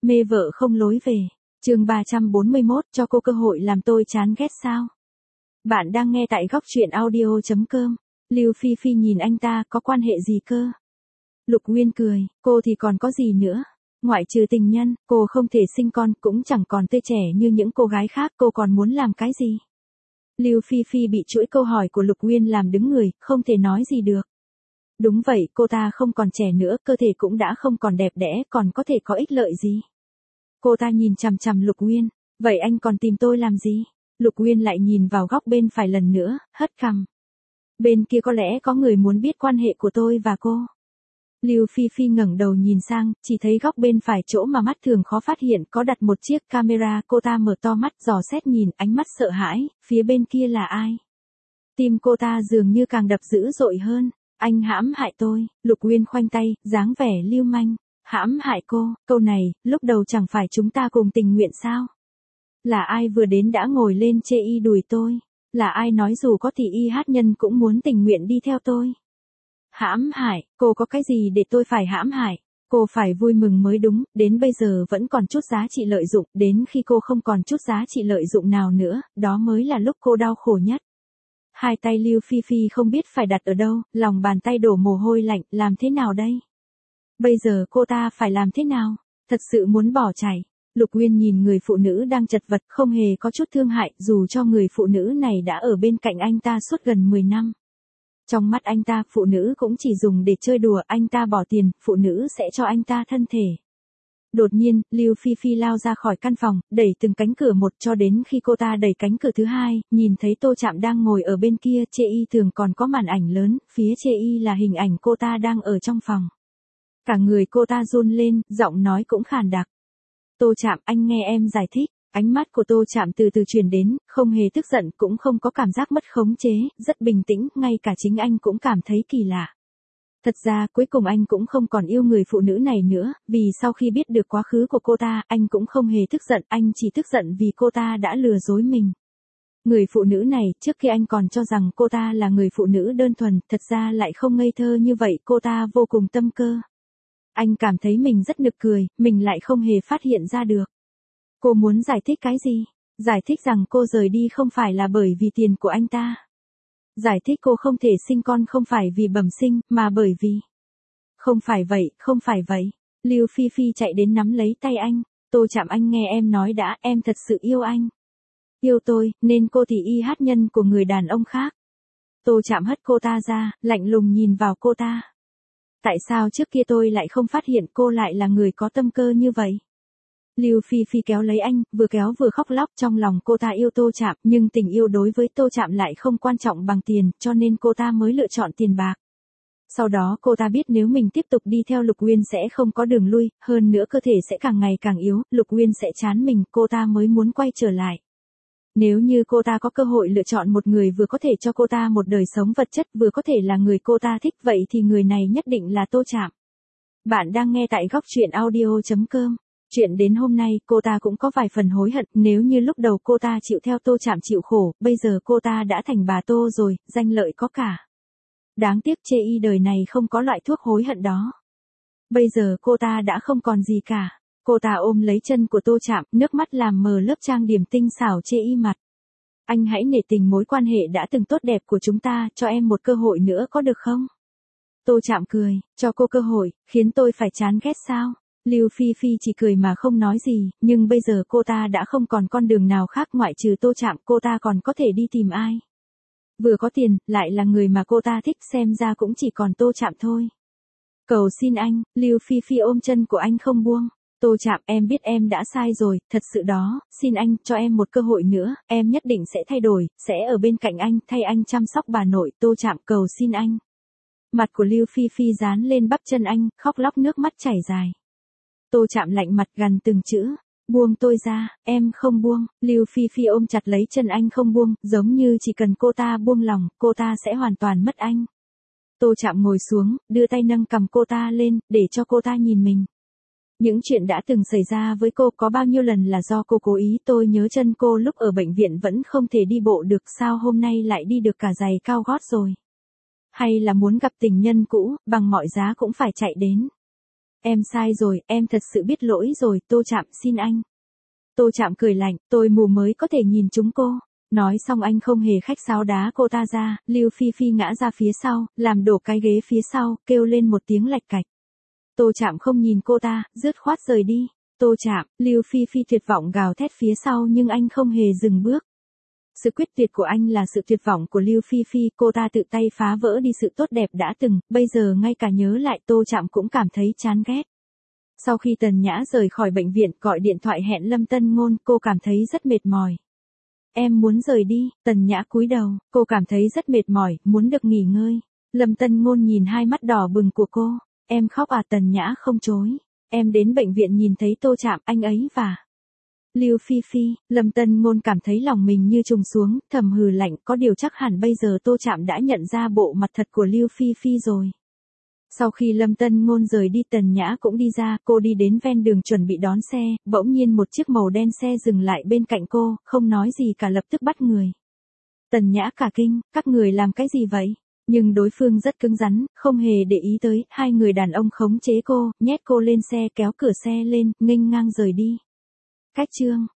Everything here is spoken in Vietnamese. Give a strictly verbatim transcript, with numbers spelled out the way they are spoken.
Mê vợ không lối về. Chương ba trăm bốn mươi mốt, cho cô cơ hội làm tôi chán ghét sao? Bạn đang nghe tại góc truyện audio chấm com. Lưu Phi Phi nhìn anh ta, có quan hệ gì cơ? Lục Uyên cười, cô thì còn có gì nữa? Ngoại trừ tình nhân, cô không thể sinh con, cũng chẳng còn tươi trẻ như những cô gái khác, cô còn muốn làm cái gì? Lưu Phi Phi bị chuỗi câu hỏi của Lục Uyên làm đứng người, không thể nói gì được. Đúng vậy, cô ta không còn trẻ nữa, cơ thể cũng đã không còn đẹp đẽ, còn có thể có ích lợi gì? Cô ta nhìn chằm chằm Lục Uyên, vậy anh còn tìm tôi làm gì? Lục Uyên lại nhìn vào góc bên phải lần nữa, hất cằm. Bên kia có lẽ có người muốn biết quan hệ của tôi và cô. Lưu Phi Phi ngẩng đầu nhìn sang, chỉ thấy góc bên phải chỗ mà mắt thường khó phát hiện có đặt một chiếc camera, cô ta mở to mắt dò xét nhìn, ánh mắt sợ hãi, phía bên kia là ai? Tim cô ta dường như càng đập dữ dội hơn. Anh hãm hại tôi. Lục Uyên khoanh tay, dáng vẻ lưu manh. Hãm hại cô, câu này, lúc đầu chẳng phải chúng ta cùng tình nguyện sao? Là ai vừa đến đã ngồi lên chê y đùi tôi? Là ai nói dù có thì y hát nhân cũng muốn tình nguyện đi theo tôi? Hãm hại, cô có cái gì để tôi phải hãm hại? Cô phải vui mừng mới đúng, đến bây giờ vẫn còn chút giá trị lợi dụng, đến khi cô không còn chút giá trị lợi dụng nào nữa, đó mới là lúc cô đau khổ nhất. Hai tay Lưu Phi Phi không biết phải đặt ở đâu, lòng bàn tay đổ mồ hôi lạnh, làm thế nào đây? Bây giờ cô ta phải làm thế nào? Thật sự muốn bỏ chạy. Lục Uyên nhìn người phụ nữ đang chật vật, không hề có chút thương hại, dù cho người phụ nữ này đã ở bên cạnh anh ta suốt gần mười năm. Trong mắt anh ta, phụ nữ cũng chỉ dùng để chơi đùa, anh ta bỏ tiền, phụ nữ sẽ cho anh ta thân thể. Đột nhiên, Lưu Phi Phi lao ra khỏi căn phòng, đẩy từng cánh cửa một cho đến khi cô ta đẩy cánh cửa thứ hai, nhìn thấy Tô Trạm đang ngồi ở bên kia, chê y thường còn có màn ảnh lớn, phía chê y là hình ảnh cô ta đang ở trong phòng. Cả người cô ta run lên, giọng nói cũng khàn đặc. Tô Trạm, anh nghe em giải thích. Ánh mắt của Tô Trạm từ từ truyền đến, không hề tức giận, cũng không có cảm giác mất khống chế, rất bình tĩnh, ngay cả chính anh cũng cảm thấy kỳ lạ. Thật ra, cuối cùng anh cũng không còn yêu người phụ nữ này nữa, vì sau khi biết được quá khứ của cô ta, anh cũng không hề tức giận, anh chỉ tức giận vì cô ta đã lừa dối mình. Người phụ nữ này, trước khi anh còn cho rằng cô ta là người phụ nữ đơn thuần, thật ra lại không ngây thơ như vậy, cô ta vô cùng tâm cơ. Anh cảm thấy mình rất nực cười, mình lại không hề phát hiện ra được. Cô muốn giải thích cái gì? Giải thích rằng cô rời đi không phải là bởi vì tiền của anh ta. Giải thích cô không thể sinh con không phải vì bẩm sinh, mà bởi vì... Không phải vậy, không phải vậy. Lưu Phi Phi chạy đến nắm lấy tay anh. Tô Trạm, anh nghe em nói đã, em thật sự yêu anh. Yêu tôi, nên cô thì y hát nhân của người đàn ông khác. Tô Trạm hất cô ta ra, lạnh lùng nhìn vào cô ta. Tại sao trước kia tôi lại không phát hiện cô lại là người có tâm cơ như vậy? Lưu Phi Phi kéo lấy anh, vừa kéo vừa khóc lóc, trong lòng cô ta yêu Tô Trạm, nhưng tình yêu đối với Tô Trạm lại không quan trọng bằng tiền, cho nên cô ta mới lựa chọn tiền bạc. Sau đó cô ta biết nếu mình tiếp tục đi theo Lục Uyên sẽ không có đường lui, hơn nữa cơ thể sẽ càng ngày càng yếu, Lục Uyên sẽ chán mình, cô ta mới muốn quay trở lại. Nếu như cô ta có cơ hội lựa chọn một người vừa có thể cho cô ta một đời sống vật chất, vừa có thể là người cô ta thích, vậy thì người này nhất định là Tô Trạm. Bạn đang nghe tại góc truyện audio chấm com. Chuyện đến hôm nay, cô ta cũng có vài phần hối hận, nếu như lúc đầu cô ta chịu theo Tô Trạm chịu khổ, bây giờ cô ta đã thành bà Tô rồi, danh lợi có cả. Đáng tiếc chê y đời này không có loại thuốc hối hận đó. Bây giờ cô ta đã không còn gì cả. Cô ta ôm lấy chân của Tô Trạm, nước mắt làm mờ lớp trang điểm tinh xảo chê y mặt. Anh hãy nể tình mối quan hệ đã từng tốt đẹp của chúng ta, cho em một cơ hội nữa có được không? Tô Trạm cười, cho cô cơ hội, khiến tôi phải chán ghét sao? Lưu Phi Phi chỉ cười mà không nói gì, nhưng bây giờ cô ta đã không còn con đường nào khác ngoại trừ Tô Trạm, cô ta còn có thể đi tìm ai? Vừa có tiền, lại là người mà cô ta thích, xem ra cũng chỉ còn Tô Trạm thôi. Cầu xin anh, Lưu Phi Phi ôm chân của anh không buông. Tô Trạm, em biết em đã sai rồi, thật sự đó, xin anh, cho em một cơ hội nữa, em nhất định sẽ thay đổi, sẽ ở bên cạnh anh, thay anh chăm sóc bà nội, Tô Trạm, cầu xin anh. Mặt của Lưu Phi Phi dán lên bắp chân anh, khóc lóc nước mắt chảy dài. Tô Trạm lạnh mặt gằn từng chữ, buông tôi ra, em không buông. Lưu Phi Phi ôm chặt lấy chân anh không buông, giống như chỉ cần cô ta buông lòng, cô ta sẽ hoàn toàn mất anh. Tô Trạm ngồi xuống, đưa tay nâng cầm cô ta lên, để cho cô ta nhìn mình. Những chuyện đã từng xảy ra với cô có bao nhiêu lần là do cô cố ý, tôi nhớ chân cô lúc ở bệnh viện vẫn không thể đi bộ được, sao hôm nay lại đi được cả giày cao gót rồi. Hay là muốn gặp tình nhân cũ, bằng mọi giá cũng phải chạy đến. Em sai rồi, em thật sự biết lỗi rồi, Tô Trạm xin anh. Tô Trạm cười lạnh, tôi mù mới có thể nhìn chúng cô. Nói xong anh không hề khách sáo đá cô ta ra, Lưu Phi Phi ngã ra phía sau, làm đổ cái ghế phía sau, kêu lên một tiếng lạch cạch. Tô Trạm không nhìn cô ta, dứt khoát rời đi. Tô Trạm, Lưu Phi Phi tuyệt vọng gào thét phía sau nhưng anh không hề dừng bước. Sự quyết tuyệt của anh là sự tuyệt vọng của Lưu Phi Phi, cô ta tự tay phá vỡ đi sự tốt đẹp đã từng, bây giờ ngay cả nhớ lại Tô Trạm cũng cảm thấy chán ghét. Sau khi Tần Nhã rời khỏi bệnh viện gọi điện thoại hẹn Lâm Tân Ngôn, cô cảm thấy rất mệt mỏi. Em muốn rời đi, Tần Nhã cúi đầu, cô cảm thấy rất mệt mỏi, muốn được nghỉ ngơi. Lâm Tân Ngôn nhìn hai mắt đỏ bừng của cô, em khóc à? Tần Nhã không chối, em đến bệnh viện nhìn thấy Tô Trạm, anh ấy và Lưu Phi Phi. Lâm Tân Ngôn cảm thấy lòng mình như trùng xuống, thầm hừ lạnh, có điều chắc hẳn bây giờ Tô Trạm đã nhận ra bộ mặt thật của Lưu Phi Phi rồi. Sau khi Lâm Tân Ngôn rời đi, Tần Nhã cũng đi ra, cô đi đến ven đường chuẩn bị đón xe, bỗng nhiên một chiếc màu đen xe dừng lại bên cạnh cô, không nói gì cả lập tức bắt người. Tần Nhã cả kinh, các người làm cái gì vậy? Nhưng đối phương rất cứng rắn, không hề để ý tới, hai người đàn ông khống chế cô, nhét cô lên xe kéo cửa xe lên, nghênh ngang rời đi. Cách chương